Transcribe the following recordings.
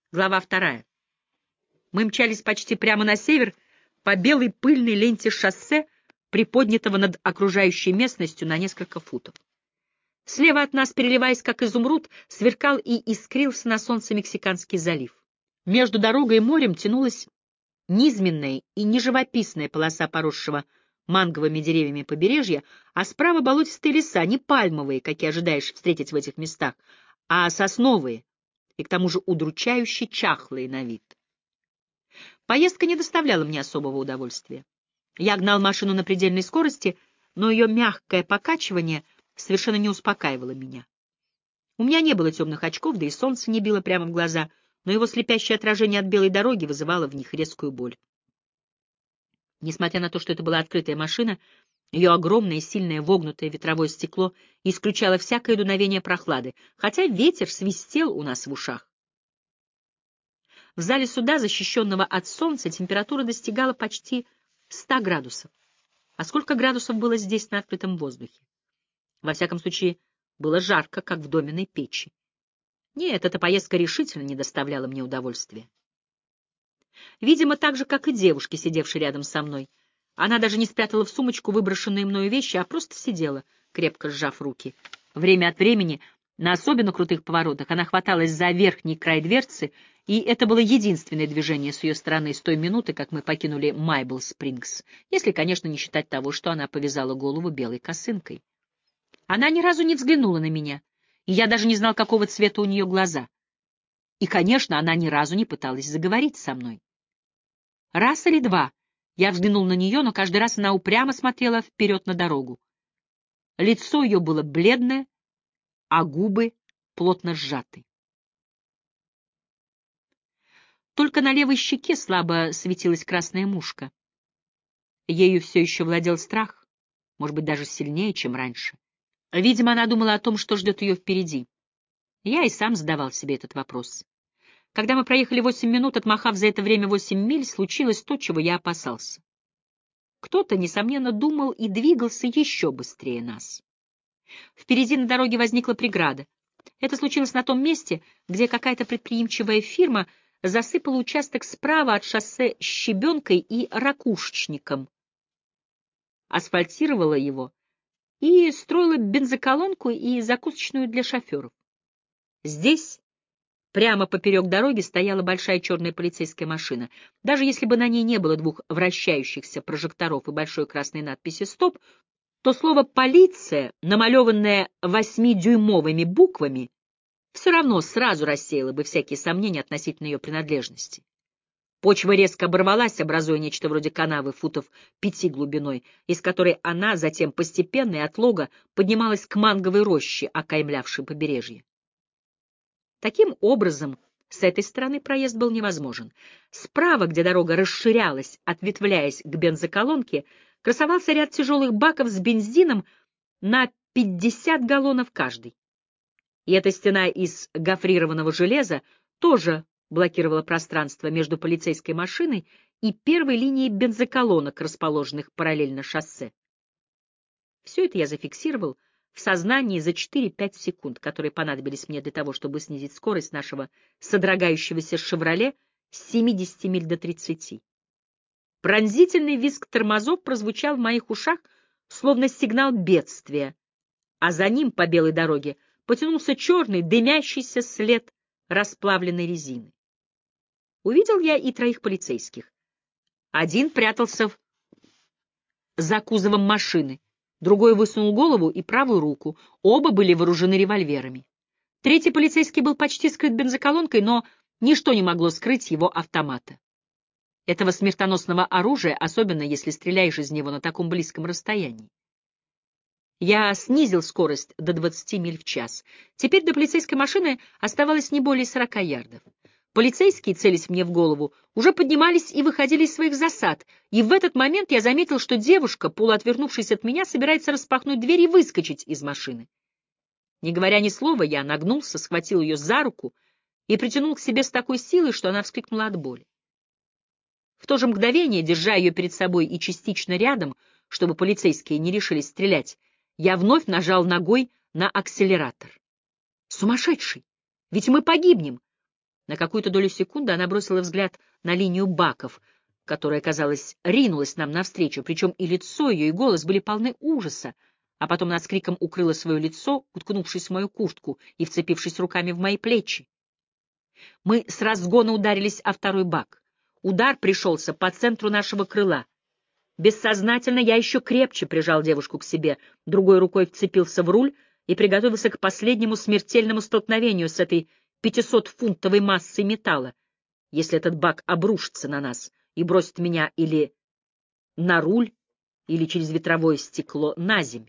Глава 2. Мы мчались почти прямо на север по белой пыльной ленте шоссе, приподнятого над окружающей местностью на несколько футов. Слева от нас, переливаясь как изумруд, сверкал и искрился на солнце Мексиканский залив. Между дорогой и морем тянулась низменная и неживописная полоса поросшего манговыми деревьями побережья, а справа болотистые леса, не пальмовые, какие ожидаешь встретить в этих местах, а сосновые и к тому же удручающе чахлые на вид. Поездка не доставляла мне особого удовольствия. Я гнал машину на предельной скорости, но ее мягкое покачивание совершенно не успокаивало меня. У меня не было темных очков, да и солнце не било прямо в глаза, но его слепящее отражение от белой дороги вызывало в них резкую боль. Несмотря на то, что это была открытая машина, ее огромное, сильное, вогнутое ветровое стекло исключало всякое дуновение прохлады, хотя ветер свистел у нас в ушах. В зале суда, защищенного от солнца, температура достигала почти 100 градусов. А сколько градусов было здесь на открытом воздухе? Во всяком случае, было жарко, как в доменной печи. Нет, эта поездка решительно не доставляла мне удовольствия. Видимо, так же, как и девушки, сидевшие рядом со мной. Она даже не спрятала в сумочку выброшенные мною вещи, а просто сидела, крепко сжав руки. Время от времени, на особенно крутых поворотах, она хваталась за верхний край дверцы, и это было единственное движение с ее стороны с той минуты, как мы покинули Майбл-Спрингс, если, конечно, не считать того, что она повязала голову белой косынкой. Она ни разу не взглянула на меня, и я даже не знал, какого цвета у нее глаза. И, конечно, она ни разу не пыталась заговорить со мной. Раз или два я взглянул на нее, но каждый раз она упрямо смотрела вперед на дорогу. Лицо ее было бледное, а губы плотно сжаты. Только на левой щеке слабо светилась красная мушка. Ею все еще владел страх, может быть, даже сильнее, чем раньше. Видимо, она думала о том, что ждет ее впереди. Я и сам задавал себе этот вопрос. Когда мы проехали 8 минут, отмахав за это время 8 миль, случилось то, чего я опасался. Кто-то, несомненно, думал и двигался еще быстрее нас. Впереди на дороге возникла преграда. Это случилось на том месте, где какая-то предприимчивая фирма засыпала участок справа от шоссе щебенкой и ракушечником, асфальтировала его и строила бензоколонку и закусочную для шоферов. Здесь, прямо поперек дороги, стояла большая черная полицейская машина. Даже если бы на ней не было двух вращающихся прожекторов и большой красной надписи «Стоп», то слово «полиция», намалеванное 8-дюймовыми буквами, все равно сразу рассеяло бы всякие сомнения относительно ее принадлежности. Почва резко оборвалась, образуя нечто вроде канавы футов 5 глубиной, из которой она затем постепенно и отлого поднималась к манговой роще, окаймлявшей побережье. Таким образом, с этой стороны проезд был невозможен. Справа, где дорога расширялась, ответвляясь к бензоколонке, красовался ряд тяжелых баков с бензином на 50 галлонов каждый. И эта стена из гофрированного железа тоже блокировала пространство между полицейской машиной и первой линией бензоколонок, расположенных параллельно шоссе. Все это я зафиксировал в сознании за 4-5 секунд, которые понадобились мне для того, чтобы снизить скорость нашего содрогающегося «Шевроле» с 70 миль до 30. Пронзительный визг тормозов прозвучал в моих ушах, словно сигнал бедствия, а за ним по белой дороге потянулся черный, дымящийся след расплавленной резины. Увидел я и 3 полицейских. Один прятался за кузовом машины, другой высунул голову и правую руку, оба были вооружены револьверами. 3-й полицейский был почти скрыт бензоколонкой, но ничто не могло скрыть его автомата. Этого смертоносного оружия, особенно если стреляешь из него на таком близком расстоянии. Я снизил скорость до 20 миль в час. Теперь до полицейской машины оставалось не более 40 ярдов. Полицейские, целясь мне в голову, уже поднимались и выходили из своих засад, и в этот момент я заметил, что девушка, полуотвернувшись от меня, собирается распахнуть дверь и выскочить из машины. Не говоря ни слова, я нагнулся, схватил ее за руку и притянул к себе с такой силой, что она вскрикнула от боли. В то же мгновение, держа ее перед собой и частично рядом, чтобы полицейские не решились стрелять, я вновь нажал ногой на акселератор. Сумасшедший! Ведь мы погибнем! На какую-то долю секунды она бросила взгляд на линию баков, которая, казалось, ринулась нам навстречу, причем и лицо ее, и голос были полны ужаса, а потом она с криком укрыла свое лицо, уткнувшись в мою куртку и вцепившись руками в мои плечи. Мы с разгона ударились о второй бак. Удар пришелся по центру нашего крыла. Бессознательно я еще крепче прижал девушку к себе, другой рукой вцепился в руль и приготовился к последнему смертельному столкновению с этой 500-фунтовой массой металла, если этот бак обрушится на нас и бросит меня или на руль, или через ветровое стекло на земь.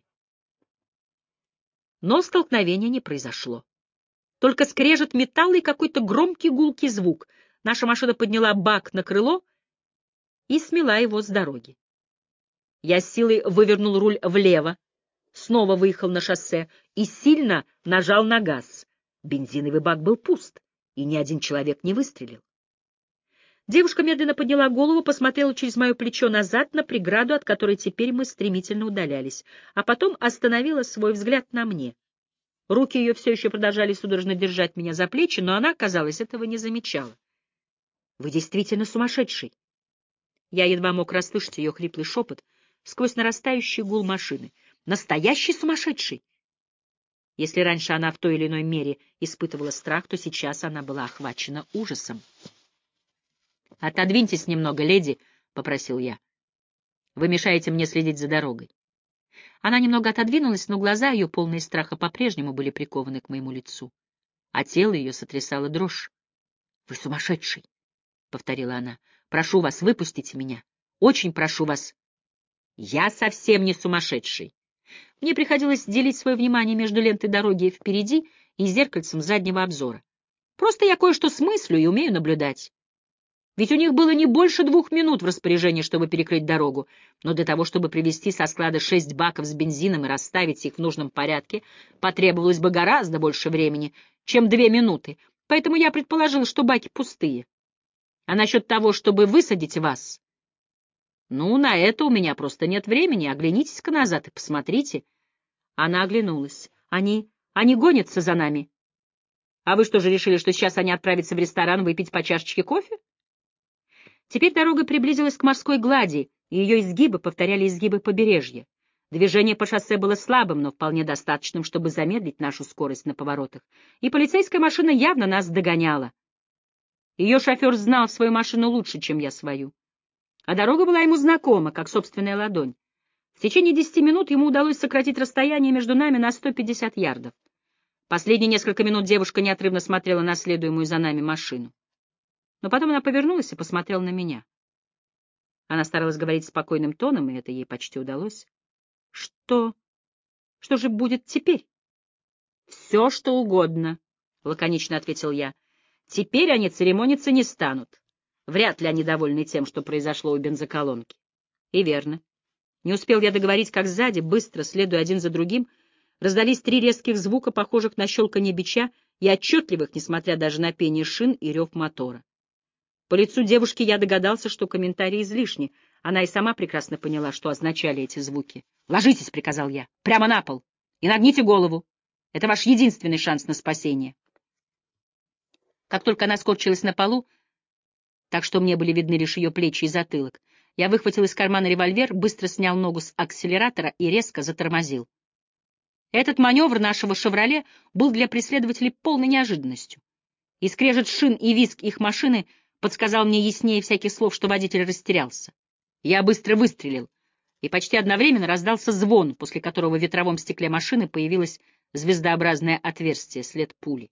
Но столкновения не произошло. Только скрежет металла и какой-то громкий гулкий звук. Наша машина подняла бак на крыло и смела его с дороги. Я с силой вывернул руль влево, снова выехал на шоссе и сильно нажал на газ. Бензиновый бак был пуст, и ни один человек не выстрелил. Девушка медленно подняла голову, посмотрела через мое плечо назад на преграду, от которой теперь мы стремительно удалялись, а потом остановила свой взгляд на мне. Руки ее все еще продолжали судорожно держать меня за плечи, но она, казалось, этого не замечала. — Вы действительно сумасшедший! Я едва мог расслышать ее хриплый шепот сквозь нарастающий гул машины. Настоящий сумасшедший! Если раньше она в той или иной мере испытывала страх, то сейчас она была охвачена ужасом. — Отодвиньтесь немного, леди, — попросил я. — Вы мешаете мне следить за дорогой. Она немного отодвинулась, но глаза ее, полные страха, по-прежнему были прикованы к моему лицу, а тело ее сотрясало дрожь. — Вы сумасшедший! — повторила она. — Прошу вас, выпустите меня. Очень прошу вас. — Я совсем не сумасшедший. Мне приходилось делить свое внимание между лентой дороги впереди и зеркальцем заднего обзора. Просто я кое-что смыслю и умею наблюдать. Ведь у них было не больше 2 минут в распоряжении, чтобы перекрыть дорогу, но для того, чтобы привезти со склада 6 баков с бензином и расставить их в нужном порядке, потребовалось бы гораздо больше времени, чем 2 минуты, поэтому я предположил, что баки пустые. А насчет того, чтобы высадить вас... Ну, на это у меня просто нет времени. Оглянитесь-ка назад и посмотрите. Она оглянулась. Они гонятся за нами. А вы что же решили, что сейчас они отправятся в ресторан выпить по чашечке кофе? Теперь дорога приблизилась к морской глади, и ее изгибы повторяли изгибы побережья. Движение по шоссе было слабым, но вполне достаточным, чтобы замедлить нашу скорость на поворотах, и полицейская машина явно нас догоняла. Ее шофер знал свою машину лучше, чем я свою. А дорога была ему знакома, как собственная ладонь. В течение 10 минут ему удалось сократить расстояние между нами на 150 ярдов. Последние несколько минут девушка неотрывно смотрела на следуемую за нами машину. Но потом она повернулась и посмотрела на меня. Она старалась говорить спокойным тоном, и это ей почти удалось. Что же будет теперь? — Все, что угодно, — лаконично ответил я. — Теперь они церемониться не станут. Вряд ли они довольны тем, что произошло у бензоколонки. И верно. Не успел я договорить, как сзади, быстро, следуя один за другим, раздались 3 резких звука, похожих на щелканье бича, и отчетливых, несмотря даже на пение шин и рев мотора. По лицу девушки я догадался, что комментарии излишни. Она и сама прекрасно поняла, что означали эти звуки. «Ложитесь», — приказал я, — «прямо на пол и нагните голову. Это ваш единственный шанс на спасение». Как только она скорчилась на полу, так что мне были видны лишь ее плечи и затылок, я выхватил из кармана револьвер, быстро снял ногу с акселератора и резко затормозил. Этот маневр нашего «Шевроле» был для преследователей полной неожиданностью. И скрежет шин и визг их машины подсказал мне яснее всяких слов, что водитель растерялся. Я быстро выстрелил, и почти одновременно раздался звон, после которого в ветровом стекле машины появилось звездообразное отверстие, след пули.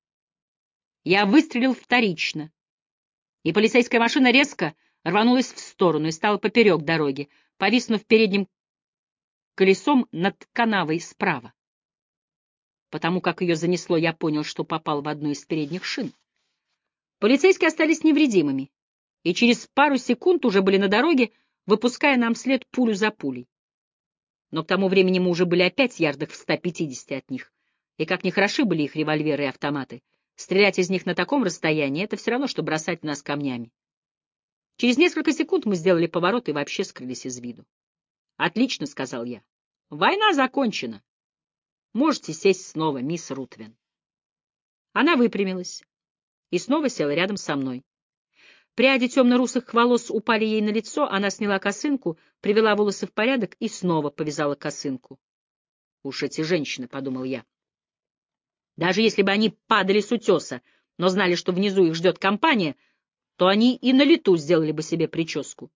Я выстрелил вторично, и полицейская машина резко рванулась в сторону и стала поперек дороги, повиснув передним колесом над канавой справа. Потому как ее занесло, я понял, что попал в одну из передних шин. Полицейские остались невредимыми, и через пару секунд уже были на дороге, выпуская нам вслед пулю за пулей. Но к тому времени мы уже были опять ярдах в 150 от них, и как ни хороши были их револьверы и автоматы, стрелять из них на таком расстоянии — это все равно, что бросать в нас камнями. Через несколько секунд мы сделали поворот и вообще скрылись из виду. «Отлично», — сказал я. «Война закончена. Можете сесть снова, мисс Рутвен». Она выпрямилась. и снова села рядом со мной. Пряди темно-русых волос упали ей на лицо, она сняла косынку, привела волосы в порядок и снова повязала косынку. «Уж эти женщины», — подумал я. Даже если бы они падали с утеса, но знали, что внизу их ждет компания, то они и на лету сделали бы себе прическу.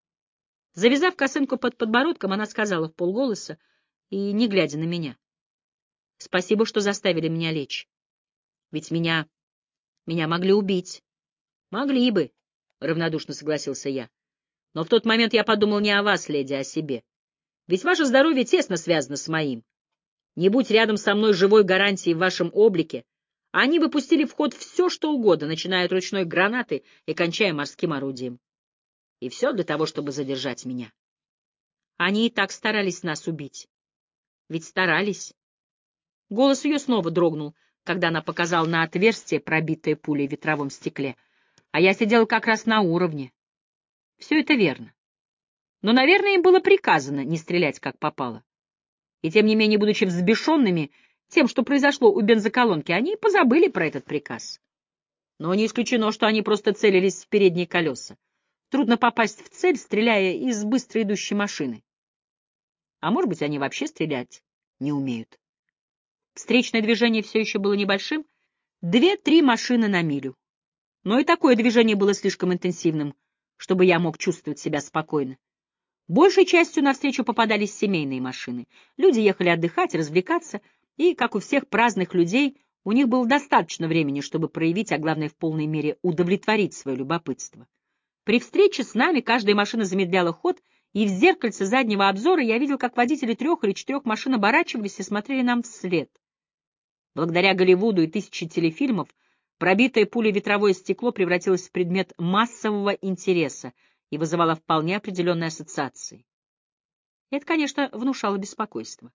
Завязав косынку под подбородком, она сказала вполголоса и не глядя на меня: «Спасибо, что заставили меня лечь. Ведь меня могли убить». «Могли бы», — равнодушно согласился я. «Но в тот момент я подумал не о вас, леди, а о себе. Ведь ваше здоровье тесно связано с моим. Не будь рядом со мной живой гарантией в вашем облике, они бы пустили в ход все, что угодно, начиная от ручной гранаты и кончая морским орудием. И все для того, чтобы задержать меня. Они и так старались нас убить. Ведь старались». Голос ее снова дрогнул, когда она показала на отверстие, пробитое пулей в ветровом стекле. А я сидел как раз на уровне. Все это верно. Но, наверное, им было приказано не стрелять, как попало. И тем не менее, будучи взбешенными тем, что произошло у бензоколонки, они позабыли про этот приказ. Но не исключено, что они просто целились в передние колеса. Трудно попасть в цель, стреляя из быстро идущей машины. А может быть, они вообще стрелять не умеют. Встречное движение все еще было небольшим, 2-3 машины на милю. Но и такое движение было слишком интенсивным, чтобы я мог чувствовать себя спокойно. Большей частью навстречу попадались семейные машины. Люди ехали отдыхать, развлекаться, и, как у всех праздных людей, у них было достаточно времени, чтобы проявить, а главное, в полной мере удовлетворить свое любопытство. При встрече с нами каждая машина замедляла ход, и в зеркальце заднего обзора я видел, как водители 3 или 4 машин оборачивались и смотрели нам вслед. Благодаря Голливуду и тысяче телефильмов пробитое пулей ветровое стекло превратилось в предмет массового интереса и вызывало вполне определенные ассоциации. Это, конечно, внушало беспокойство.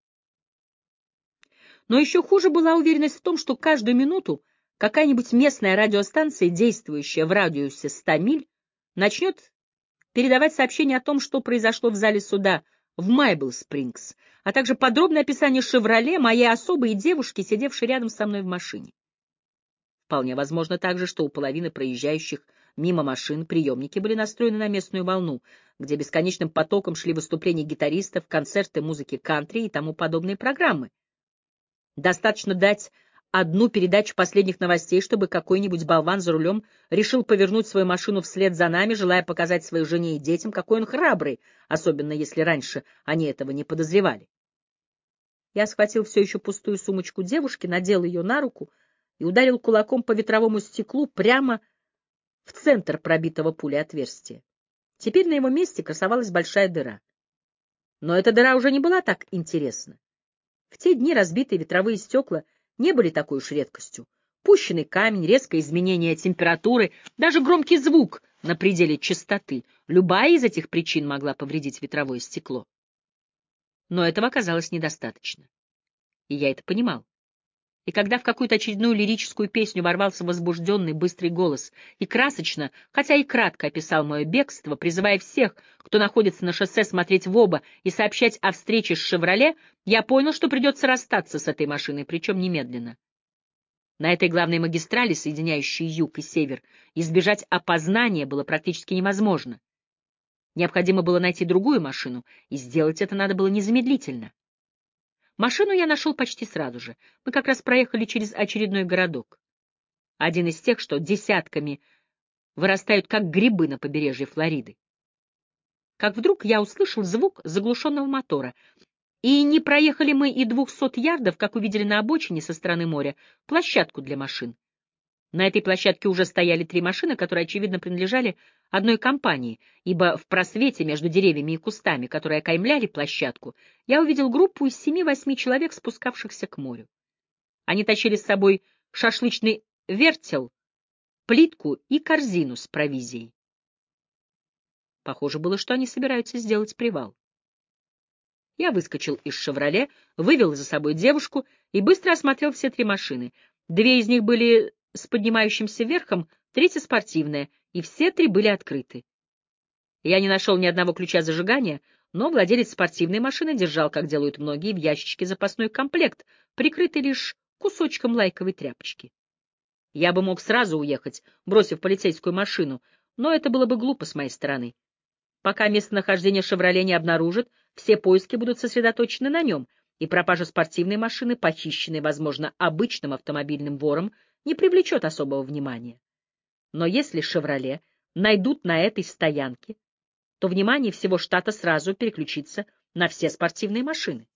Но еще хуже была уверенность в том, что каждую минуту какая-нибудь местная радиостанция, действующая в радиусе 100 миль, начнет передавать сообщение о том, что произошло в зале суда в Майбл-Спрингс, а также подробное описание «Шевроле», моей особы и девушки, сидевшей рядом со мной в машине. Вполне возможно также, что у половины проезжающих мимо машин приемники были настроены на местную волну, где бесконечным потоком шли выступления гитаристов, концерты музыки кантри и тому подобные программы. Достаточно дать одну передачу последних новостей, чтобы какой-нибудь болван за рулем решил повернуть свою машину вслед за нами, желая показать своей жене и детям, какой он храбрый, особенно если раньше они этого не подозревали. Я схватил все еще пустую сумочку девушки, надел ее на руку и ударил кулаком по ветровому стеклу прямо в центр пробитого пулей отверстия. Теперь на его месте красовалась большая дыра. Но эта дыра уже не была так интересна. В те дни разбитые ветровые стекла не были такой уж редкостью. Пущенный камень, резкое изменение температуры, даже громкий звук на пределе частоты — любая из этих причин могла повредить ветровое стекло. Но этого оказалось недостаточно. И я это понимал. И когда в какую-то очередную лирическую песню ворвался возбужденный быстрый голос и красочно, хотя и кратко описал мое бегство, призывая всех, кто находится на шоссе, смотреть в оба и сообщать о встрече с «Шевроле», я понял, что придется расстаться с этой машиной, причем немедленно. На этой главной магистрали, соединяющей юг и север, избежать опознания было практически невозможно. Необходимо было найти другую машину, и сделать это надо было незамедлительно. Машину я нашел почти сразу же. Мы как раз проехали через очередной городок. Один из тех, что десятками вырастают, как грибы на побережье Флориды. Как вдруг я услышал звук заглушенного мотора. И не проехали мы и 200 ярдов, как увидели на обочине со стороны моря, площадку для машин. На этой площадке уже стояли 3 машины, которые, очевидно, принадлежали одной компании, ибо в просвете между деревьями и кустами, которые окаймляли площадку, я увидел группу из 7-8 человек, спускавшихся к морю. Они тащили с собой шашлычный вертел, плитку и корзину с провизией. Похоже было, что они собираются сделать привал. Я выскочил из «Шевроле», вывел за собой девушку и быстро осмотрел все 3 машины. 2 из них были с поднимающимся верхом, 3-я спортивная, и все 3 были открыты. Я не нашел ни одного ключа зажигания, но владелец спортивной машины держал, как делают многие, в ящичке запасной комплект, прикрытый лишь кусочком лайковой тряпочки. Я бы мог сразу уехать, бросив полицейскую машину, но это было бы глупо с моей стороны. Пока местонахождение «Шевроле» не обнаружат, все поиски будут сосредоточены на нем, и пропажа спортивной машины, похищенной, возможно, обычным автомобильным вором, не привлечет особого внимания. Но если «Шевроле» найдут на этой стоянке, то внимание всего штата сразу переключится на все спортивные машины.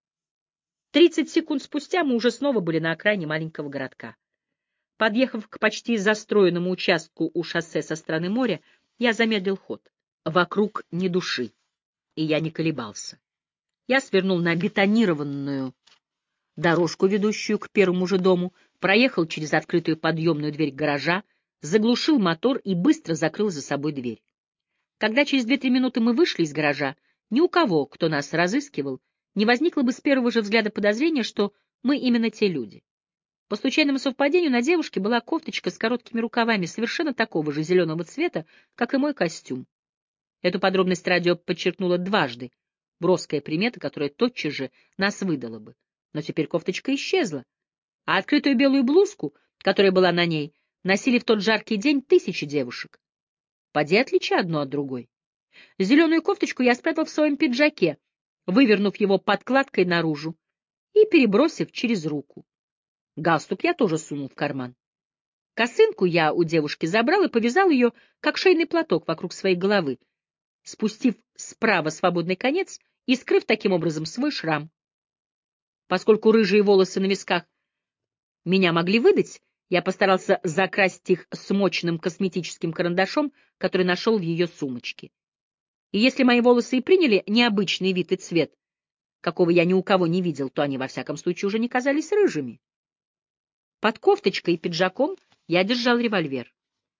30 секунд спустя мы уже снова были на окраине маленького городка. Подъехав к почти застроенному участку у шоссе со стороны моря, я замедлил ход. Вокруг ни души, и я не колебался. Я свернул на бетонированную дорожку, ведущую к первому же дому, проехал через открытую подъемную дверь гаража, заглушил мотор и быстро закрыл за собой дверь. Когда через 2-3 минуты мы вышли из гаража, ни у кого, кто нас разыскивал, не возникло бы с первого же взгляда подозрения, что мы именно те люди. По случайному совпадению на девушке была кофточка с короткими рукавами совершенно такого же зеленого цвета, как и мой костюм. Эту подробность радио подчеркнуло дважды, броская примета, которая тотчас же нас выдала бы. Но теперь кофточка исчезла, а открытую белую блузку, которая была на ней, носили в тот жаркий день тысячи девушек. Поди отличи одну от другой. Зеленую кофточку я спрятал в своем пиджаке, вывернув его подкладкой наружу и перебросив через руку. Галстук я тоже сунул в карман. Косынку я у девушки забрал и повязал ее, как шейный платок, вокруг своей головы, спустив справа свободный конец и скрыв таким образом свой шрам. Поскольку рыжие волосы на висках меня могли выдать, я постарался закрасить их смоченным косметическим карандашом, который нашел в ее сумочке. И если мои волосы и приняли необычный вид и цвет, какого я ни у кого не видел, то они, во всяком случае, уже не казались рыжими. Под кофточкой и пиджаком я держал револьвер.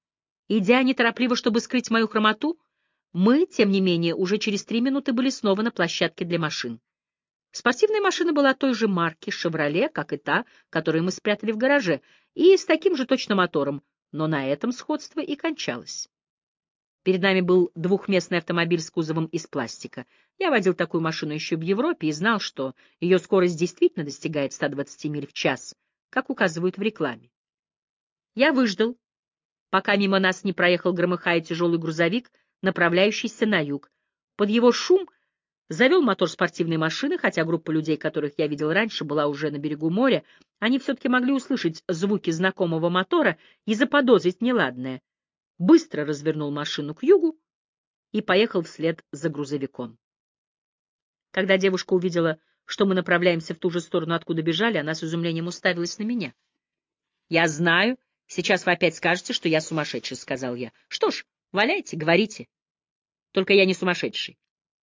Идя неторопливо, чтобы скрыть мою хромоту, мы, тем не менее, уже через 3 минуты были снова на площадке для машин. Спортивная машина была той же марки «Шевроле», как и та, которую мы спрятали в гараже, и с таким же точно мотором, но на этом сходство и кончалось. Перед нами был двухместный автомобиль с кузовом из пластика. Я водил такую машину еще в Европе и знал, что ее скорость действительно достигает 120 миль в час, как указывают в рекламе. Я выждал, пока мимо нас не проехал, громыхая, тяжелый грузовик, направляющийся на юг. Под его шум завел мотор спортивной машины, хотя группа людей, которых я видел раньше, была уже на берегу моря, они все-таки могли услышать звуки знакомого мотора и заподозрить неладное. Быстро развернул машину к югу и поехал вслед за грузовиком. Когда девушка увидела, что мы направляемся в ту же сторону, откуда бежали, она с изумлением уставилась на меня. «Я знаю, сейчас вы опять скажете, что я сумасшедший», — сказал я. «Что ж, валяйте, говорите. Только я не сумасшедший.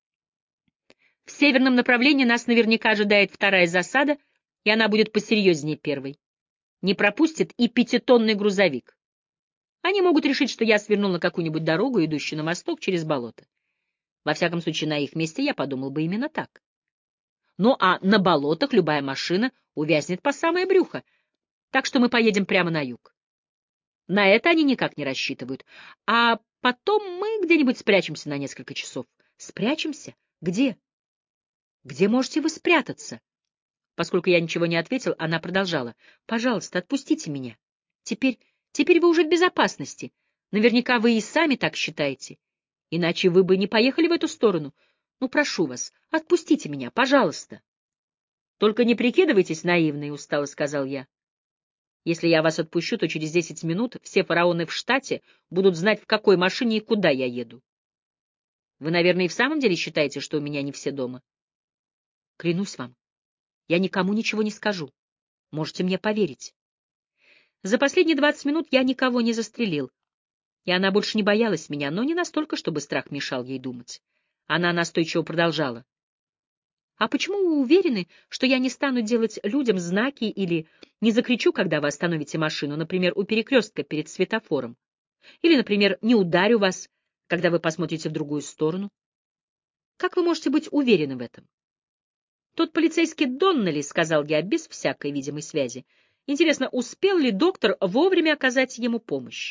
В северном направлении нас наверняка ожидает вторая засада, и она будет посерьезнее первой. Не пропустит и 5-тонный грузовик. Они могут решить, что я свернул на какую-нибудь дорогу, идущую на восток через болото. Во всяком случае, на их месте я подумал бы именно так. Ну а на болотах любая машина увязнет по самое брюхо, так что мы поедем прямо на юг. На это они никак не рассчитывают. А потом мы где-нибудь спрячемся на несколько часов. Спрячемся? Где? Где можете вы спрятаться? Поскольку я ничего не ответил, она продолжала. Пожалуйста, отпустите меня. Теперь вы уже в безопасности. Наверняка вы и сами так считаете. Иначе вы бы не поехали в эту сторону. Ну, прошу вас, отпустите меня, пожалуйста. Только не прикидывайтесь наивной, устало сказал я. Если я вас отпущу, то через 10 минут все фараоны в штате будут знать, в какой машине и куда я еду. Вы, наверное, и в самом деле считаете, что у меня не все дома? Клянусь вам, я никому ничего не скажу. Можете мне поверить. За последние 20 минут я никого не застрелил, и она больше не боялась меня, но не настолько, чтобы страх мешал ей думать. Она настойчиво продолжала. «А почему вы уверены, что я не стану делать людям знаки или не закричу, когда вы остановите машину, например, у перекрестка перед светофором? Или, например, не ударю вас, когда вы посмотрите в другую сторону? Как вы можете быть уверены в этом?» «Тот полицейский Доннелли», — сказал я без всякой видимой связи. «Интересно, успел ли доктор вовремя оказать ему помощь?»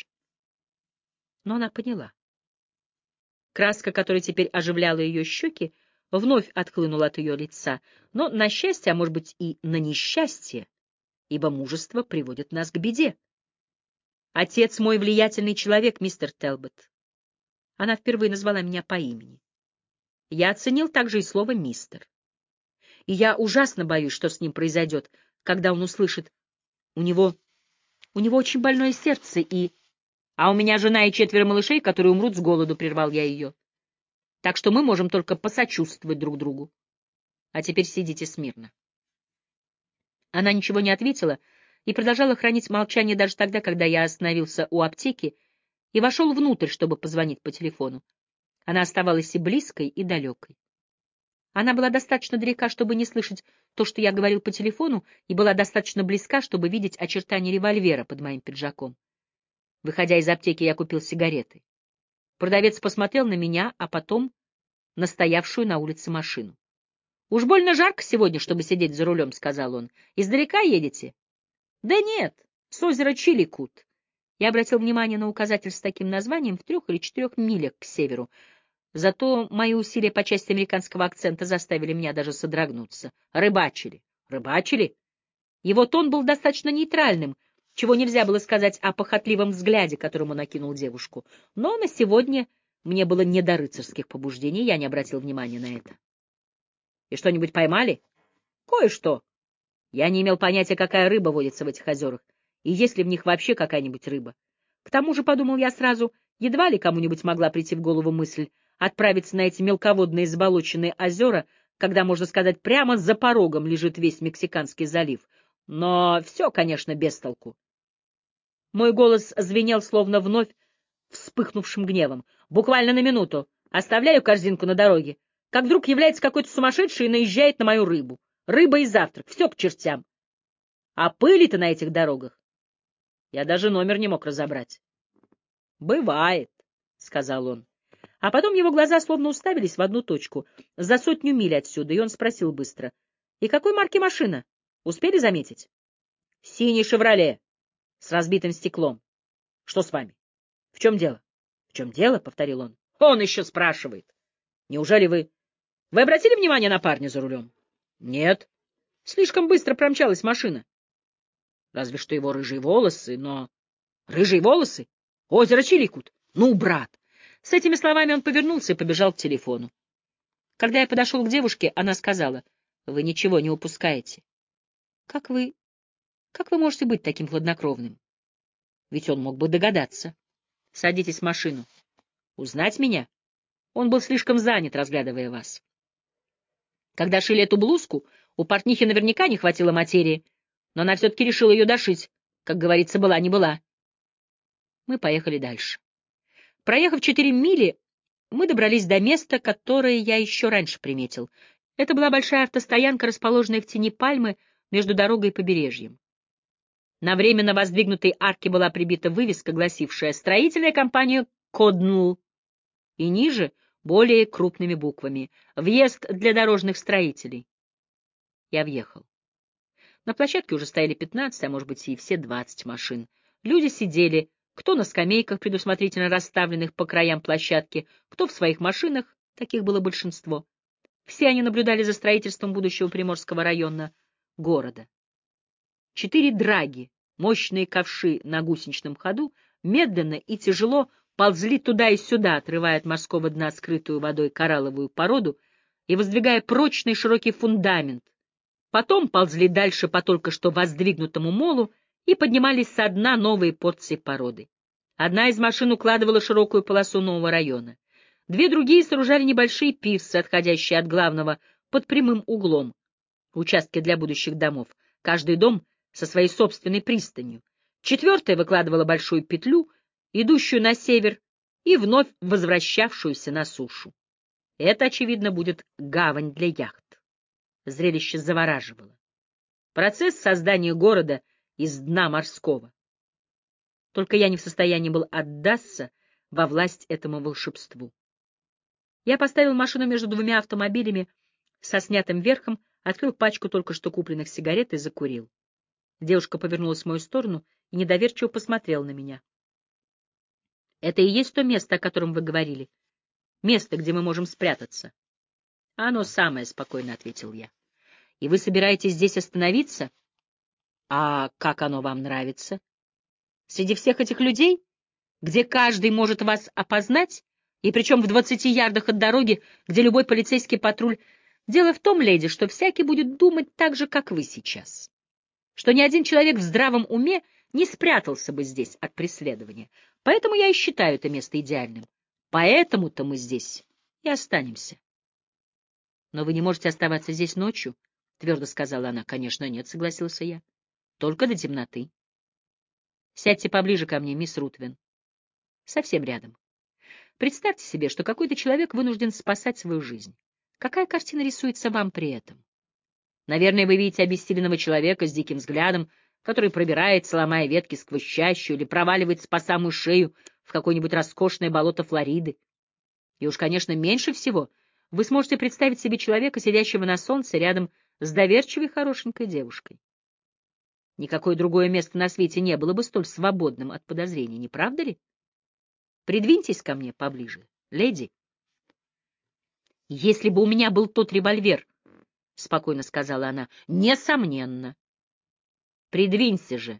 Но она поняла. Краска, которая теперь оживляла ее щеки, вновь отхлынула от ее лица, но на счастье, а может быть и на несчастье, ибо мужество приводит нас к беде. Отец мой влиятельный человек, мистер Телбот. Она впервые назвала меня по имени. Я оценил также и слово «мистер». И я ужасно боюсь, что с ним произойдет, когда он услышит. У него очень больное сердце, и... А у меня жена и 4 малышей, которые умрут с голоду, — прервал я ее. Так что мы можем только посочувствовать друг другу. А теперь сидите смирно. Она ничего не ответила и продолжала хранить молчание даже тогда, когда я остановился у аптеки и вошел внутрь, чтобы позвонить по телефону. Она оставалась и близкой, и далекой. Она была достаточно далека, чтобы не слышать то, что я говорил по телефону, и была достаточно близка, чтобы видеть очертания револьвера под моим пиджаком. Выходя из аптеки, я купил сигареты. Продавец посмотрел на меня, а потом на стоявшую на улице машину. — Уж больно жарко сегодня, чтобы сидеть за рулем, — сказал он. — Издалека едете? — Да нет, с озера Чиликут. Я обратил внимание на указатель с таким названием в 3 или 4 милях к северу. Зато мои усилия по части американского акцента заставили меня даже содрогнуться. Рыбачили. Рыбачили? Его тон был достаточно нейтральным, чего нельзя было сказать о похотливом взгляде, которым он окинул девушку. Но на сегодня мне было не до рыцарских побуждений, я не обратил внимания на это. — И что-нибудь поймали? — Кое-что. Я не имел понятия, какая рыба водится в этих озерах, и есть ли в них вообще какая-нибудь рыба. К тому же, подумал я сразу, едва ли кому-нибудь могла прийти в голову мысль отправиться на эти мелководные заболоченные озера, когда, можно сказать, прямо за порогом лежит весь Мексиканский залив. Но все, конечно, без толку. Мой голос звенел, словно вновь вспыхнувшим гневом. Буквально на минуту. Оставляю корзинку на дороге. Как вдруг является какой-то сумасшедший и наезжает на мою рыбу. Рыба и завтрак. Все к чертям. А пыли-то на этих дорогах. Я даже номер не мог разобрать. — Бывает, — сказал он. А потом его глаза словно уставились в одну точку, за 100 миль отсюда, и он спросил быстро. — И какой марки машина? Успели заметить? — Синий «Шевроле» с разбитым стеклом. — Что с вами? — В чем дело? — В чем дело? — повторил он. — Он еще спрашивает. — Неужели вы... Вы обратили внимание на парня за рулем? — Нет. Слишком быстро промчалась машина. Разве что его рыжие волосы, но... Рыжие волосы? Озеро Чиликут. Ну, брат! С этими словами он повернулся и побежал к телефону. Когда я подошел к девушке, она сказала: — Вы ничего не упускаете. — Как вы можете быть таким хладнокровным? Ведь он мог бы догадаться. — Садитесь в машину. — Узнать меня? Он был слишком занят, разглядывая вас. Когда шили эту блузку, у портнихи наверняка не хватило материи, но она все-таки решила ее дошить. Как говорится, была не была. Мы поехали дальше. Проехав 4 мили, мы добрались до места, которое я еще раньше приметил. Это была большая автостоянка, расположенная в тени пальмы между дорогой и побережьем. На временно воздвигнутой арке была прибита вывеска, гласившая «Строительная компания Коднул», и ниже, более крупными буквами, «Въезд для дорожных строителей». Я въехал. На площадке уже стояли 15, а может быть и все 20 машин. Люди сидели, кто на скамейках, предусмотрительно расставленных по краям площадки, кто в своих машинах, таких было большинство. Все они наблюдали за строительством будущего Приморского района города. 4 драги, мощные ковши на гусеничном ходу, медленно и тяжело ползли туда и сюда, отрывая от морского дна скрытую водой коралловую породу и воздвигая прочный широкий фундамент. Потом ползли дальше по только что воздвигнутому молу и поднимались со дна новые порции породы. Одна из машин укладывала широкую полосу нового района. 2 другие сооружали небольшие пирсы, отходящие от главного под прямым углом, участки для будущих домов, каждый дом со своей собственной пристанью. 4-я выкладывала большую петлю, идущую на север и вновь возвращавшуюся на сушу. Это, очевидно, будет гавань для яхт. Зрелище завораживало. Процесс создания города из дна морского. Только я не в состоянии был отдаться во власть этому волшебству. Я поставил машину между 2 автомобилями со снятым верхом, открыл пачку только что купленных сигарет и закурил. Девушка повернулась в мою сторону и недоверчиво посмотрела на меня. — Это и есть то место, о котором вы говорили? Место, где мы можем спрятаться? — Оно самое, — спокойно ответил я. — И вы собираетесь здесь остановиться? — А как оно вам нравится? Среди всех этих людей, где каждый может вас опознать, и причем в 20 ярдах от дороги, где любой полицейский патруль. Дело в том, леди, что всякий будет думать так же, как вы сейчас, что ни один человек в здравом уме не спрятался бы здесь от преследования. Поэтому я и считаю это место идеальным. Поэтому-то мы здесь и останемся. — Но вы не можете оставаться здесь ночью, — твердо сказала она. — Конечно, нет, — согласился я. — Только до темноты. — Сядьте поближе ко мне, мисс Рутвин. Совсем рядом. Представьте себе, что какой-то человек вынужден спасать свою жизнь. Какая картина рисуется вам при этом? Наверное, вы видите обессиленного человека с диким взглядом, который пробирается, ломая ветки сквозь чащу, или проваливается по самую шею в какое-нибудь роскошное болото Флориды. И уж, конечно, меньше всего вы сможете представить себе человека, сидящего на солнце рядом с доверчивой хорошенькой девушкой. Никакое другое место на свете не было бы столь свободным от подозрений, не правда ли? Придвиньтесь ко мне поближе, леди. — Если бы у меня был тот револьвер, — спокойно сказала она, — несомненно. — Придвинься же.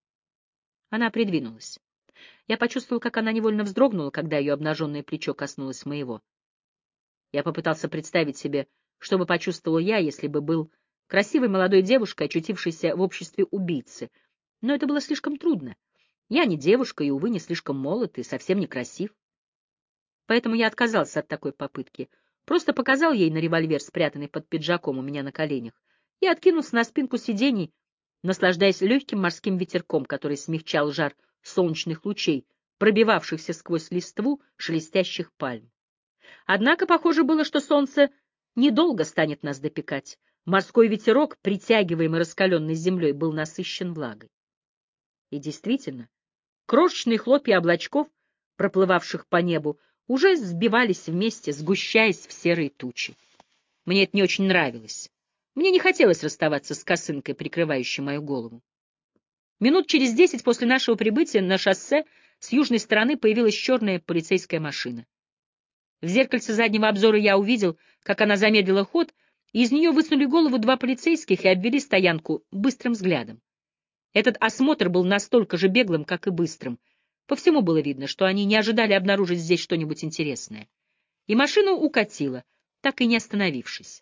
Она придвинулась. Я почувствовал, как она невольно вздрогнула, когда ее обнаженное плечо коснулось моего. Я попытался представить себе, что бы почувствовал я, если бы был красивой молодой девушкой, очутившейся в обществе убийцы. Но это было слишком трудно. Я не девушка и, увы, не слишком молод и совсем не красив. Поэтому я отказался от такой попытки. Просто показал ей на револьвер, спрятанный под пиджаком у меня на коленях, и откинулся на спинку сидений, наслаждаясь легким морским ветерком, который смягчал жар солнечных лучей, пробивавшихся сквозь листву шелестящих пальм. Однако похоже было, что солнце недолго станет нас допекать. Морской ветерок, притягиваемый раскаленной землей, был насыщен влагой. И действительно, крошечные хлопья облачков, проплывавших по небу, уже сбивались вместе, сгущаясь в серые тучи. Мне это не очень нравилось. Мне не хотелось расставаться с косынкой, прикрывающей мою голову. Минут через 10 после нашего прибытия на шоссе с южной стороны появилась черная полицейская машина. В зеркальце заднего обзора я увидел, как она замедлила ход, и из нее высунули голову два полицейских и обвели стоянку быстрым взглядом. Этот осмотр был настолько же беглым, как и быстрым. По всему было видно, что они не ожидали обнаружить здесь что-нибудь интересное. И машину укатило, так и не остановившись.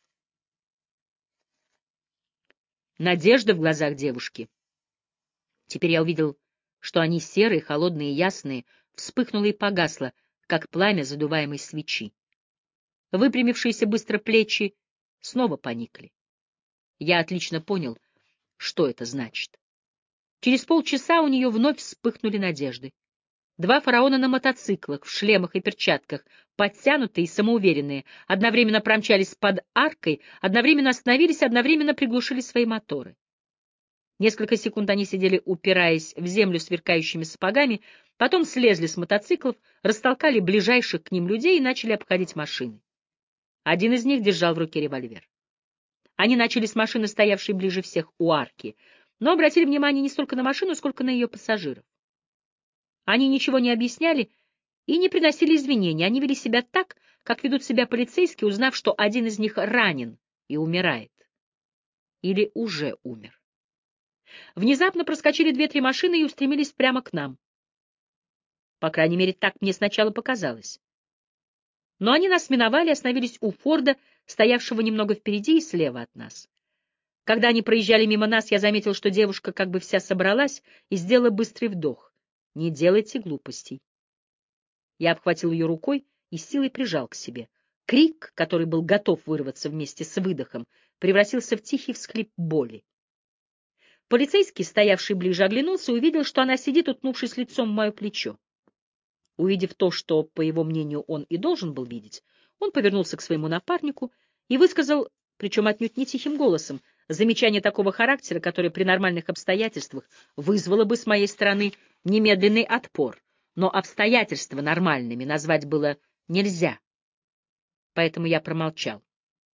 Надежда в глазах девушки. Теперь я увидел, что они серые, холодные и ясные, вспыхнула и погасла, как пламя задуваемой свечи. Выпрямившиеся быстро плечи снова поникли. Я отлично понял, что это значит. Через полчаса у нее вновь вспыхнули надежды. Два фараона на мотоциклах, в шлемах и перчатках, подтянутые и самоуверенные, одновременно промчались под аркой, одновременно остановились, одновременно приглушили свои моторы. Несколько секунд они сидели, упираясь в землю сверкающими сапогами, потом слезли с мотоциклов, растолкали ближайших к ним людей и начали обходить машины. Один из них держал в руке револьвер. Они начали с машины, стоявшей ближе всех у арки, но обратили внимание не столько на машину, сколько на ее пассажиров. Они ничего не объясняли и не приносили извинений, они вели себя так, как ведут себя полицейские, узнав, что один из них ранен и умирает. Или уже умер. Внезапно проскочили 2-3 машины и устремились прямо к нам. По крайней мере, так мне сначала показалось. Но они нас миновали и остановились у Форда, стоявшего немного впереди и слева от нас. Когда они проезжали мимо нас, я заметил, что девушка как бы вся собралась и сделала быстрый вдох. «Не делайте глупостей». Я обхватил ее рукой и с силой прижал к себе. Крик, который был готов вырваться вместе с выдохом, превратился в тихий всхлип боли. Полицейский, стоявший ближе, оглянулся и увидел, что она сидит, уткнувшись лицом в мое плечо. Увидев то, что, по его мнению, он и должен был видеть, он повернулся к своему напарнику и высказал, причем отнюдь не тихим голосом, замечание такого характера, которое при нормальных обстоятельствах вызвало бы с моей стороны немедленный отпор, но обстоятельства нормальными назвать было нельзя. Поэтому я промолчал.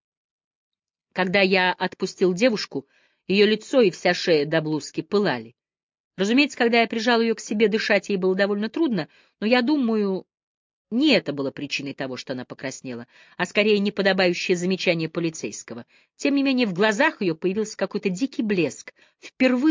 Когда я отпустил девушку, ее лицо и вся шея до блузки пылали. Разумеется, когда я прижал ее к себе, дышать ей было довольно трудно, но, я думаю, не это было причиной того, что она покраснела, а скорее неподобающее замечание полицейского. Тем не менее, в глазах ее появился какой-то дикий блеск. Впервые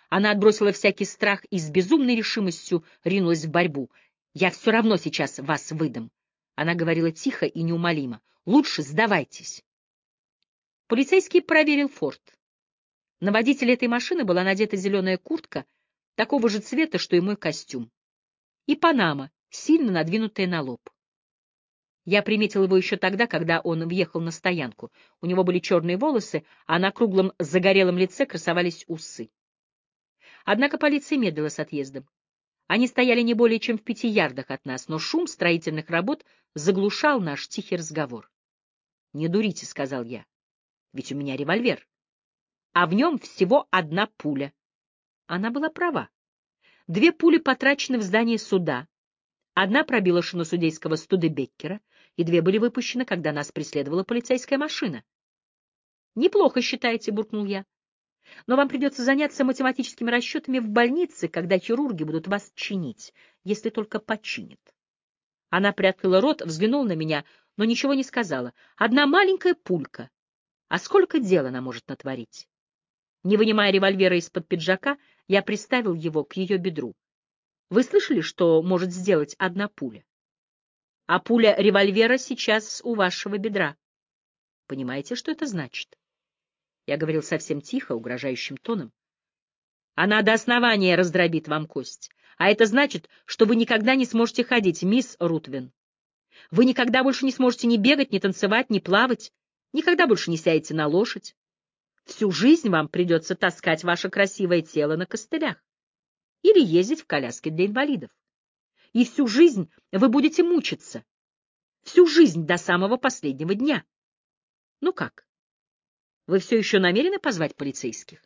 Она отбросила всякий страх и с безумной решимостью ринулась в борьбу. «Я все равно сейчас вас выдам». Она говорила тихо и неумолимо. «Лучше сдавайтесь». Полицейский проверил форт. На водителе этой машины была надета зеленая куртка, такого же цвета, что и мой костюм, и панама, сильно надвинутая на лоб. Я приметил его еще тогда, когда он въехал на стоянку. У него были черные волосы, а на круглом загорелом лице красовались усы. Однако полиция медлила с отъездом. Они стояли не более чем в 5 ярдах от нас, но шум строительных работ заглушал наш тихий разговор. «Не дурите», — сказал я, — «ведь у меня револьвер, а в нем всего 1 пуля». Она была права. 2 пули потрачены в здании суда. 1 пробила шину судейского Студебеккера, и 2 были выпущены, когда нас преследовала полицейская машина. «Неплохо считаете», — буркнул я. «Но вам придется заняться математическими расчетами в больнице, когда хирурги будут вас чинить, если только починят». Она приоткрыла рот, взглянула на меня, но ничего не сказала. 1 маленькая пулька. А сколько дел она может натворить? Не вынимая револьвера из-под пиджака, я приставил его к ее бедру. Вы слышали, что может сделать 1 пуля? А пуля револьвера сейчас у вашего бедра. Понимаете, что это значит? Я говорил совсем тихо, угрожающим тоном. Она до основания раздробит вам кость. А это значит, что вы никогда не сможете ходить, мисс Рутвин. Вы никогда больше не сможете ни бегать, ни танцевать, ни плавать, никогда больше не сядете на лошадь. Всю жизнь вам придется таскать ваше красивое тело на костылях или ездить в коляске для инвалидов. И всю жизнь вы будете мучиться. Всю жизнь до самого последнего дня. Ну как? Вы все еще намерены позвать полицейских?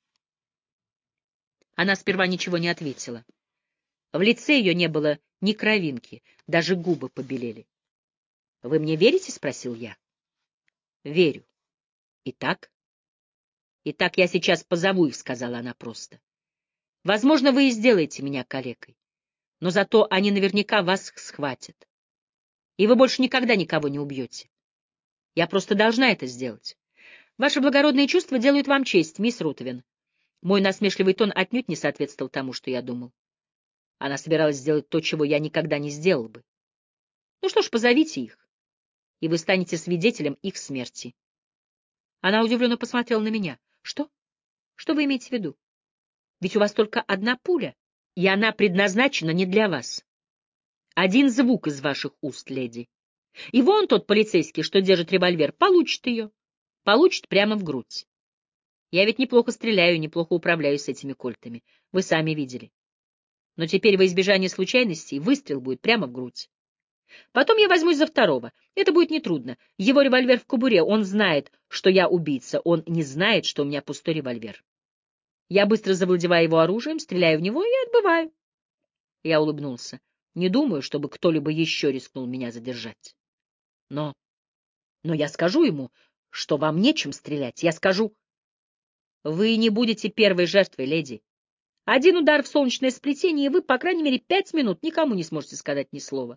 Она сперва ничего не ответила. В лице ее не было ни кровинки, даже губы побелели. — Вы мне верите? — спросил я. — Верю. — Итак? — Итак, я сейчас позову их, — сказала она просто. — Возможно, вы и сделаете меня калекой, но зато они наверняка вас схватят. И вы больше никогда никого не убьете. Я просто должна это сделать. Ваши благородные чувства делают вам честь, мисс Рутвин. Мой насмешливый тон отнюдь не соответствовал тому, что я думал. Она собиралась сделать то, чего я никогда не сделал бы. Ну что ж, позовите их, и вы станете свидетелем их смерти. Она удивленно посмотрела на меня. Что? Что вы имеете в виду? Ведь у вас только 1 пуля, и она предназначена не для вас. 1 звук из ваших уст, леди. И вон тот полицейский, что держит револьвер, получит ее. Получит прямо в грудь. Я ведь неплохо стреляю, неплохо управляюсь с этими кольтами. Вы сами видели. Но теперь во избежание случайностей выстрел будет прямо в грудь. Потом я возьмусь за 2-го. Это будет нетрудно. Его револьвер в кобуре. Он знает, что я убийца. Он не знает, что у меня пустой револьвер. Я быстро завладеваю его оружием, стреляю в него и отбываю. Я улыбнулся. Не думаю, чтобы кто-либо еще рискнул меня задержать. Но я скажу ему, что вам нечем стрелять. Я скажу: вы не будете первой жертвой, леди. 1 удар в солнечное сплетение, и вы, по крайней мере, 5 минут никому не сможете сказать ни слова.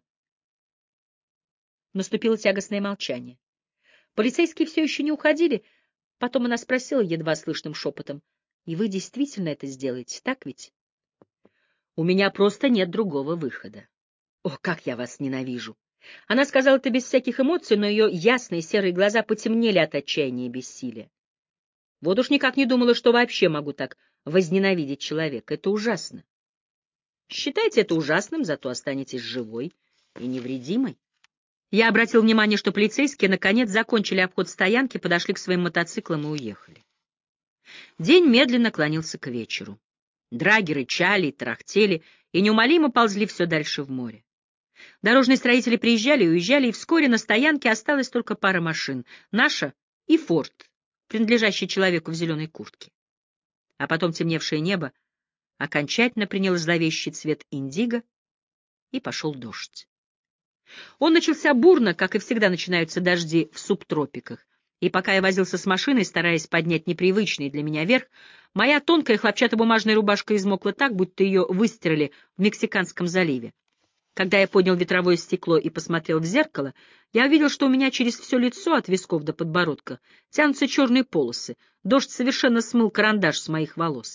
Наступило тягостное молчание. Полицейские все еще не уходили. Потом она спросила едва слышным шепотом: «И вы действительно это сделаете, так ведь?» «У меня просто нет другого выхода». «О, как я вас ненавижу!» Она сказала это без всяких эмоций, но ее ясные серые глаза потемнели от отчаяния и бессилия. Вот уж никак не думала, что вообще могу так возненавидеть человека. Это ужасно. Считайте это ужасным, зато останетесь живой и невредимой. Я обратил внимание, что полицейские наконец закончили обход стоянки, подошли к своим мотоциклам и уехали. День медленно клонился к вечеру. Драги рычали и тарахтели, и неумолимо ползли все дальше в море. Дорожные строители приезжали и уезжали, и вскоре на стоянке осталась только пара машин — наша и «Форд», принадлежащий человеку в зеленой куртке. А потом темневшее небо окончательно приняло зловещий цвет индиго, и пошел дождь. Он начался бурно, как и всегда начинаются дожди в субтропиках, и пока я возился с машиной, стараясь поднять непривычный для меня верх, моя тонкая хлопчатобумажная рубашка измокла так, будто ее выстирали в Мексиканском заливе. Когда я поднял ветровое стекло и посмотрел в зеркало, я увидел, что у меня через все лицо, от висков до подбородка, тянутся черные полосы. Дождь совершенно смыл карандаш с моих волос.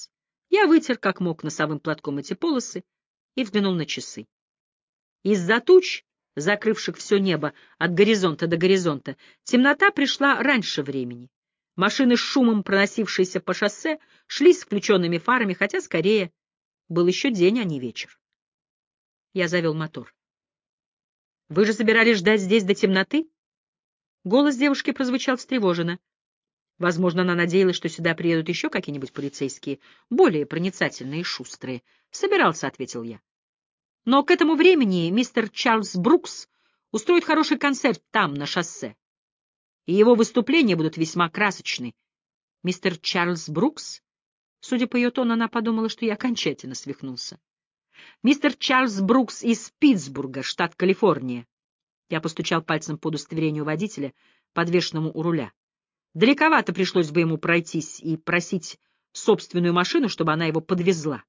Я вытер, как мог, носовым платком эти полосы и взглянул на часы. Из-за туч, закрывших все небо от горизонта до горизонта, темнота пришла раньше времени. Машины с шумом, проносившиеся по шоссе, шли с включенными фарами, хотя, скорее, был еще день, а не вечер. Я завел мотор. «Вы же собирались ждать здесь до темноты?» Голос девушки прозвучал встревоженно. Возможно, она надеялась, что сюда приедут еще какие-нибудь полицейские, более проницательные и шустрые. «Собирался», — ответил я. «Но к этому времени мистер Чарльз Брукс устроит хороший концерт там, на шоссе. И его выступления будут весьма красочны». «Мистер Чарльз Брукс?» Судя по ее тону, она подумала, что я окончательно свихнулся. «Мистер Чарльз Брукс из Питтсбурга, штат Калифорния». Я постучал пальцем по удостоверению водителя, подвешенному у руля. Далековато пришлось бы ему пройтись и просить собственную машину, чтобы она его подвезла.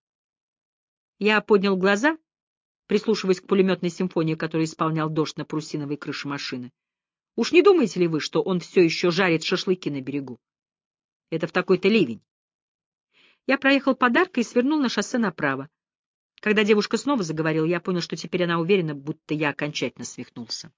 Я поднял глаза, прислушиваясь к пулеметной симфонии, которую исполнял дождь на парусиновой крыше машины. Уж не думаете ли вы, что он все еще жарит шашлыки на берегу? Это в такой-то ливень. Я проехал подарка и свернул на шоссе направо. Когда девушка снова заговорила, я понял, что теперь она уверена, будто я окончательно свихнулся.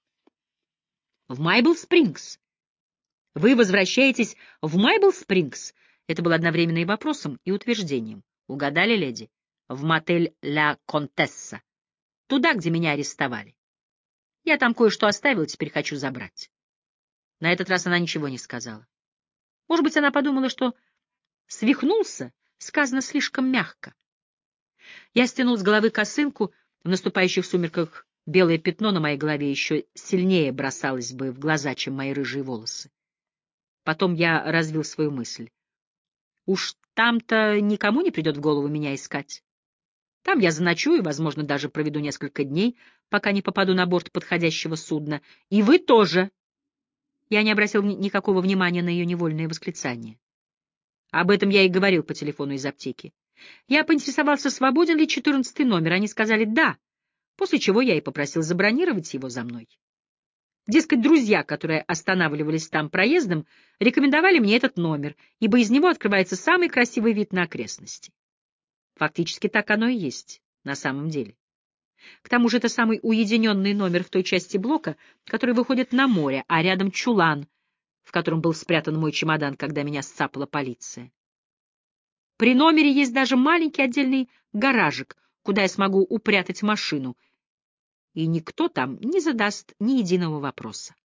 В Майбл-Спрингс. Вы возвращаетесь в Майбл-Спрингс? Это было одновременно и вопросом, и утверждением. Угадали, леди? В мотель «Ля Контесса». Туда, где меня арестовали. Я там кое-что оставил, теперь хочу забрать. На этот раз она ничего не сказала. Может быть, она подумала, что «свихнулся» сказано слишком мягко. Я стянул с головы косынку, в наступающих сумерках белое пятно на моей голове еще сильнее бросалось бы в глаза, чем мои рыжие волосы. Потом я развил свою мысль. Уж там-то никому не придет в голову меня искать. Там я заночую, возможно, даже проведу несколько дней, пока не попаду на борт подходящего судна. И вы тоже. Я не обратил никакого внимания на ее невольное восклицание. Об этом я и говорил по телефону из аптеки. Я поинтересовался, свободен ли 14-й номер. Они сказали «да», после чего я и попросил забронировать его за мной. Дескать, друзья, которые останавливались там проездом, рекомендовали мне этот номер, ибо из него открывается самый красивый вид на окрестности. Фактически так оно и есть на самом деле. К тому же это самый уединенный номер в той части блока, который выходит на море, а рядом чулан, в котором был спрятан мой чемодан, когда меня сцапала полиция. При номере есть даже маленький отдельный гаражик, куда я смогу упрятать машину, и никто там не задаст ни единого вопроса.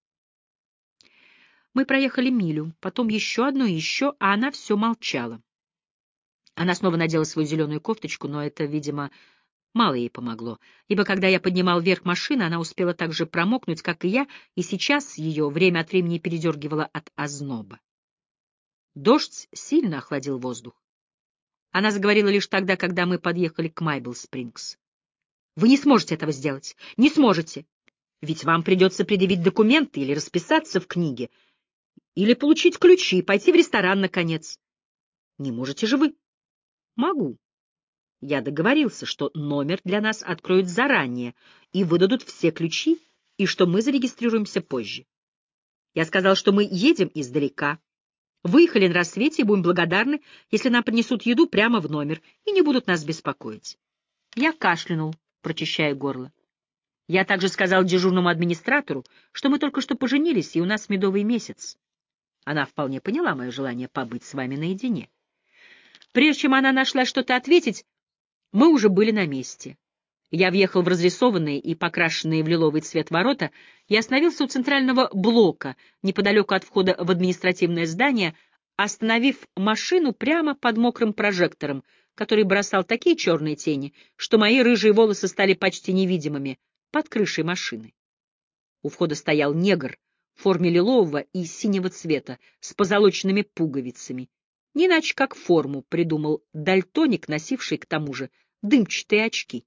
Мы проехали милю, потом еще одну и еще, а она все молчала. Она снова надела свою зеленую кофточку, но это, видимо, мало ей помогло, ибо когда я поднимал вверх машины, она успела так же промокнуть, как и я, и сейчас ее время от времени передергивало от озноба. Дождь сильно охладил воздух. Она заговорила лишь тогда, когда мы подъехали к Майбл-Спрингс. «Вы не сможете этого сделать. Не сможете. Ведь вам придется предъявить документы или расписаться в книге, или получить ключи, пойти в ресторан, наконец. Не можете же вы?» «Могу. Я договорился, что номер для нас откроют заранее и выдадут все ключи, и что мы зарегистрируемся позже. Я сказал, что мы едем издалека. Выехали на рассвете и будем благодарны, если нам принесут еду прямо в номер и не будут нас беспокоить». Я кашлянул, прочищая горло. Я также сказал дежурному администратору, что мы только что поженились, и у нас медовый месяц. Она вполне поняла мое желание побыть с вами наедине. Прежде чем она нашла что-то ответить, мы уже были на месте. Я въехал в разрисованные и покрашенные в лиловый цвет ворота и остановился у центрального блока, неподалеку от входа в административное здание, остановив машину прямо под мокрым прожектором, который бросал такие черные тени, что мои рыжие волосы стали почти невидимыми под крышей машины. У входа стоял негр в форме лилового и синего цвета с позолоченными пуговицами. Не иначе как форму придумал дальтоник, носивший к тому же дымчатые очки.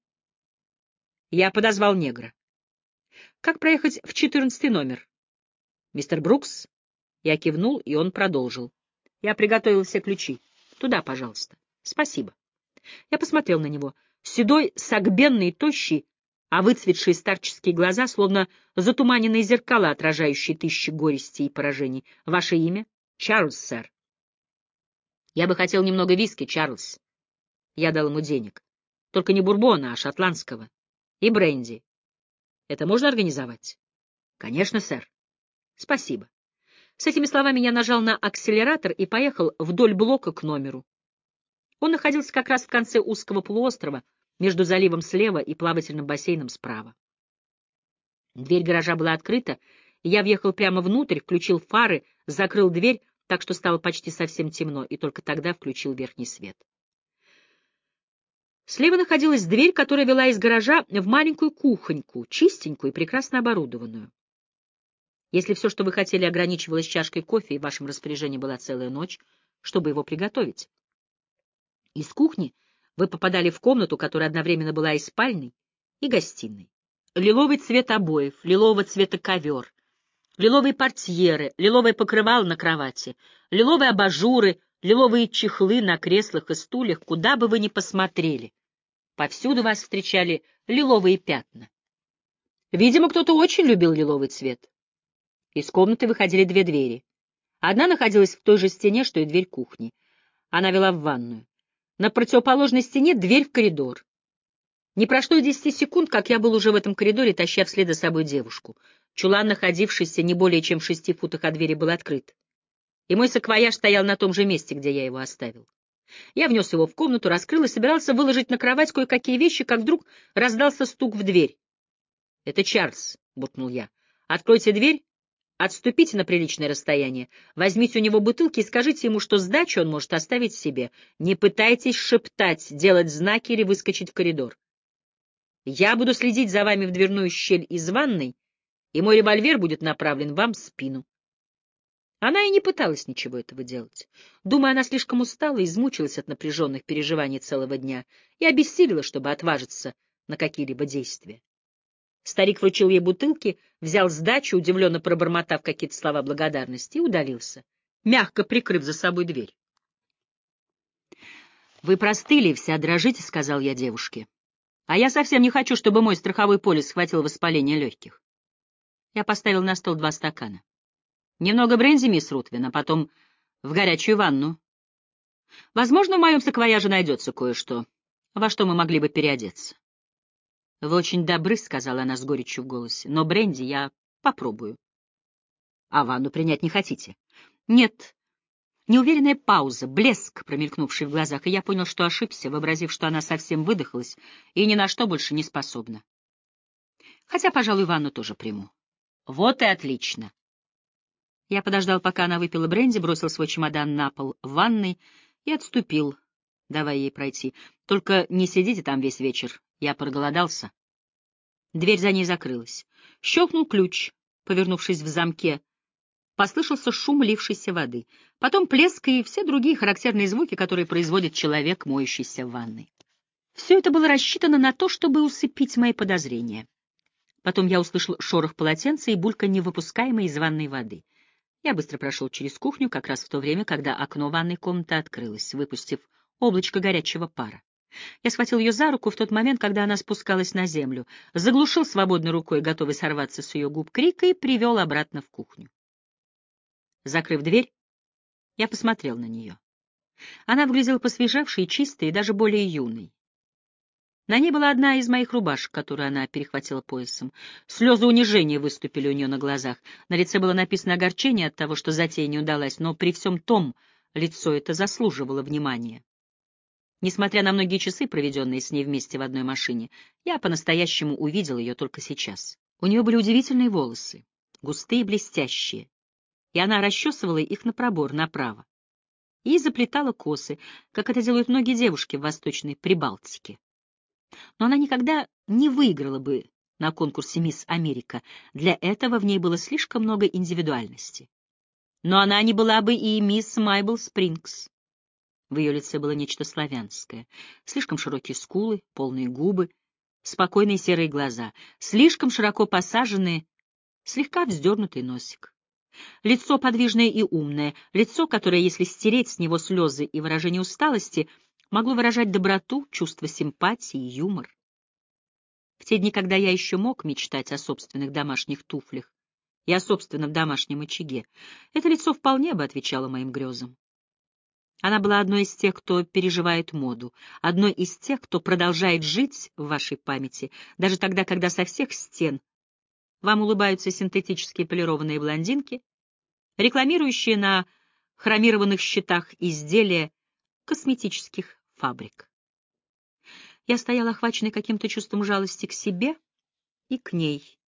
Я подозвал негра. «Как проехать в 14-й номер?» «Мистер Брукс?» Я кивнул, и он продолжил. «Я приготовил все ключи. Туда, пожалуйста. Спасибо». Я посмотрел на него. Седой, согбенный, тощий, а выцветшие старческие глаза, словно затуманенные зеркала, отражающие тысячи горестей и поражений. «Ваше имя?» «Чарльз, сэр». «Я бы хотел немного виски, Чарльз». Я дал ему денег. Только не бурбона, а шотландского. И бренди. Это можно организовать? Конечно, сэр. Спасибо. С этими словами я нажал на акселератор и поехал вдоль блока к номеру. Он находился как раз в конце узкого полуострова, между заливом слева и плавательным бассейном справа. Дверь гаража была открыта, и я въехал прямо внутрь, включил фары, закрыл дверь, так что стало почти совсем темно, и только тогда включил верхний свет. Слева находилась дверь, которая вела из гаража в маленькую кухоньку, чистенькую и прекрасно оборудованную. Если все, что вы хотели, ограничивалось чашкой кофе, и в вашем распоряжении была целая ночь, чтобы его приготовить. Из кухни вы попадали в комнату, которая одновременно была и спальней, и гостиной. Лиловый цвет обоев, лилового цвета ковер, лиловые портьеры, лиловое покрывало на кровати, лиловые абажуры, лиловые чехлы на креслах и стульях, куда бы вы ни посмотрели. Повсюду вас встречали лиловые пятна. Видимо, кто-то очень любил лиловый цвет. Из комнаты выходили две двери. Одна находилась в той же стене, что и дверь кухни. Она вела в ванную. На противоположной стене дверь в коридор. Не прошло и 10 секунд, как я был уже в этом коридоре, таща вслед за собой девушку. Чулан, находившийся не более чем в 6 футах от двери, был открыт. И мой саквояж стоял на том же месте, где я его оставил. Я внес его в комнату, раскрыл и собирался выложить на кровать кое-какие вещи, как вдруг раздался стук в дверь. — Это Чарльз, — буркнул я. — Откройте дверь, отступите на приличное расстояние, возьмите у него бутылки и скажите ему, что сдачу он может оставить себе. Не пытайтесь шептать, делать знаки или выскочить в коридор. Я буду следить за вами в дверную щель из ванной, и мой револьвер будет направлен вам в спину. Она и не пыталась ничего этого делать. Думаю, она слишком устала и измучилась от напряженных переживаний целого дня и обессилила, чтобы отважиться на какие-либо действия. Старик вручил ей бутылки, взял сдачу, удивленно пробормотав какие-то слова благодарности, и удалился, мягко прикрыв за собой дверь. — Вы простыли, вся дрожите, — сказал я девушке. — А я совсем не хочу, чтобы мой страховой полис схватил воспаление легких. Я поставил на стол 2 стакана. Немного бренди, мисс Рутвин, а потом в горячую ванну. Возможно, в моем саквояже найдется кое-что, во что мы могли бы переодеться. — Вы очень добры, — сказала она с горечью в голосе, — но бренди я попробую. — А ванну принять не хотите? — Нет. Неуверенная пауза, блеск, промелькнувший в глазах, и я понял, что ошибся, вообразив, что она совсем выдохлась и ни на что больше не способна. Хотя, пожалуй, ванну тоже приму. — Вот и отлично. Я подождал, пока она выпила бренди, бросил свой чемодан на пол в ванной и отступил, давая ей пройти. Только не сидите там весь вечер, я проголодался. Дверь за ней закрылась. Щелкнул ключ, повернувшись в замке. Послышался шум лившейся воды. Потом плеск и все другие характерные звуки, которые производит человек, моющийся в ванной. Все это было рассчитано на то, чтобы усыпить мои подозрения. Потом я услышал шорох полотенца и бульканье выпускаемой из ванной воды. Я быстро прошел через кухню, как раз в то время, когда окно ванной комнаты открылось, выпустив облачко горячего пара. Я схватил ее за руку в тот момент, когда она спускалась на землю, заглушил свободной рукой, готовый сорваться с ее губ крик, и привел обратно в кухню. Закрыв дверь, я посмотрел на нее. Она выглядела посвежевшей, чистой и даже более юной. На ней была одна из моих рубашек, которую она перехватила поясом. Слезы унижения выступили у нее на глазах. На лице было написано огорчение от того, что затея не удалась, но при всем том лицо это заслуживало внимания. Несмотря на многие часы, проведенные с ней вместе в одной машине, я по-настоящему увидел ее только сейчас. У нее были удивительные волосы, густые и блестящие, и она расчесывала их на пробор направо и заплетала косы, как это делают многие девушки в Восточной Прибалтике. Но она никогда не выиграла бы на конкурсе «Мисс Америка». Для этого в ней было слишком много индивидуальности. Но она не была бы и «Мисс Майбл Спрингс». В ее лице было нечто славянское. Слишком широкие скулы, полные губы, спокойные серые глаза, слишком широко посаженный, слегка вздернутый носик. Лицо подвижное и умное, лицо, которое, если стереть с него слезы и выражение усталости, могло выражать доброту, чувство симпатии и юмор. В те дни, когда я еще мог мечтать о собственных домашних туфлях и о собственном домашнем очаге, это лицо вполне бы отвечало моим грезам. Она была одной из тех, кто переживает моду, одной из тех, кто продолжает жить в вашей памяти, даже тогда, когда со всех стен вам улыбаются синтетические полированные блондинки, рекламирующие на хромированных щитах изделия косметических фабрик. Я стояла охваченной каким-то чувством жалости к себе и к ней,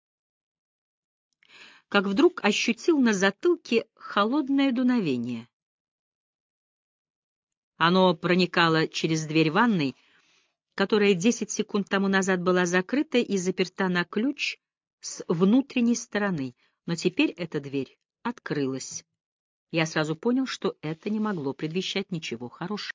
как вдруг ощутил на затылке холодное дуновение. Оно проникало через дверь ванной, которая 10 секунд тому назад была закрыта и заперта на ключ с внутренней стороны, но теперь эта дверь открылась. Я сразу понял, что это не могло предвещать ничего хорошего.